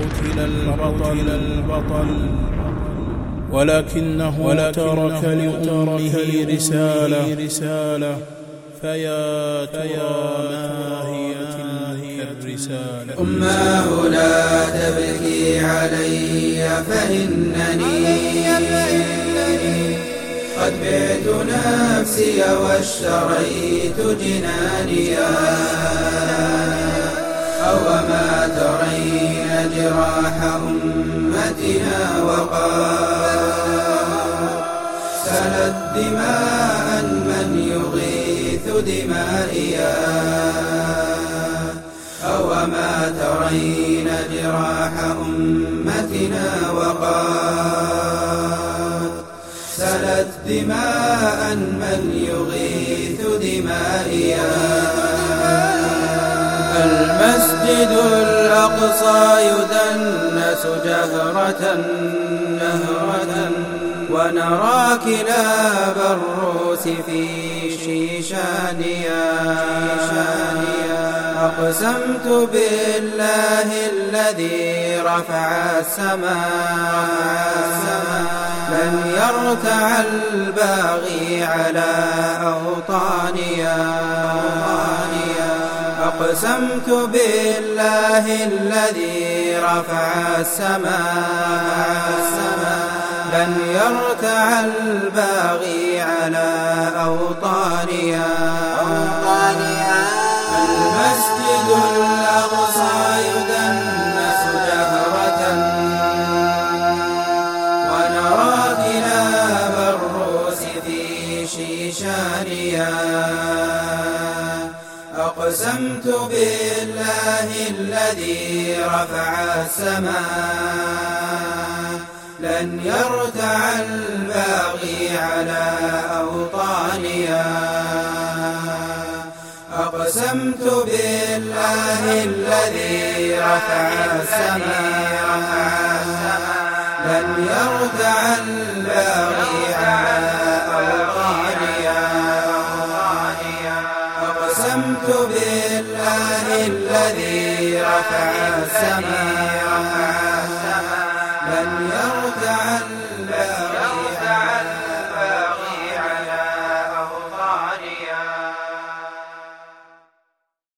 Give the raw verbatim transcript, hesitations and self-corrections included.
فقتل البطل البطل ولكنه, ولكنه ترك لأمه رسالة, رسالة فيا ترى ما هي تلك الرسالة. أماه لا تبكي علي فإنني قد بعت نفسي واشتريت جنانيا، أوما ترين جراح أمتنا وقد سلت دماء من يغيث دمائيا، أوما ترين جراح أمتنا وقد سلت دماء من يغيث دمائيا. المسجد الأقصى يدنس جهرة نهرة، ونرى كلاب الروس في شيشانيا. أقسمت بالله الذي رفع السماء لن يرتع الباغي على أوطانيا. أقسمت بالله الذي رفع السماء لن يرتع الباغي على أوطانيا. المسجد الأقصى يدنس جهرة، ونرى كلاب الروس في شيشانيا. أقسمت بالله الذي رفع السماء لن يرتع الباغي على أوطانيا. أقسمت بالله الذي رفع السماء لن يرتع الباغي على أوطانيا. أقسمت بالله الذي رفع السماء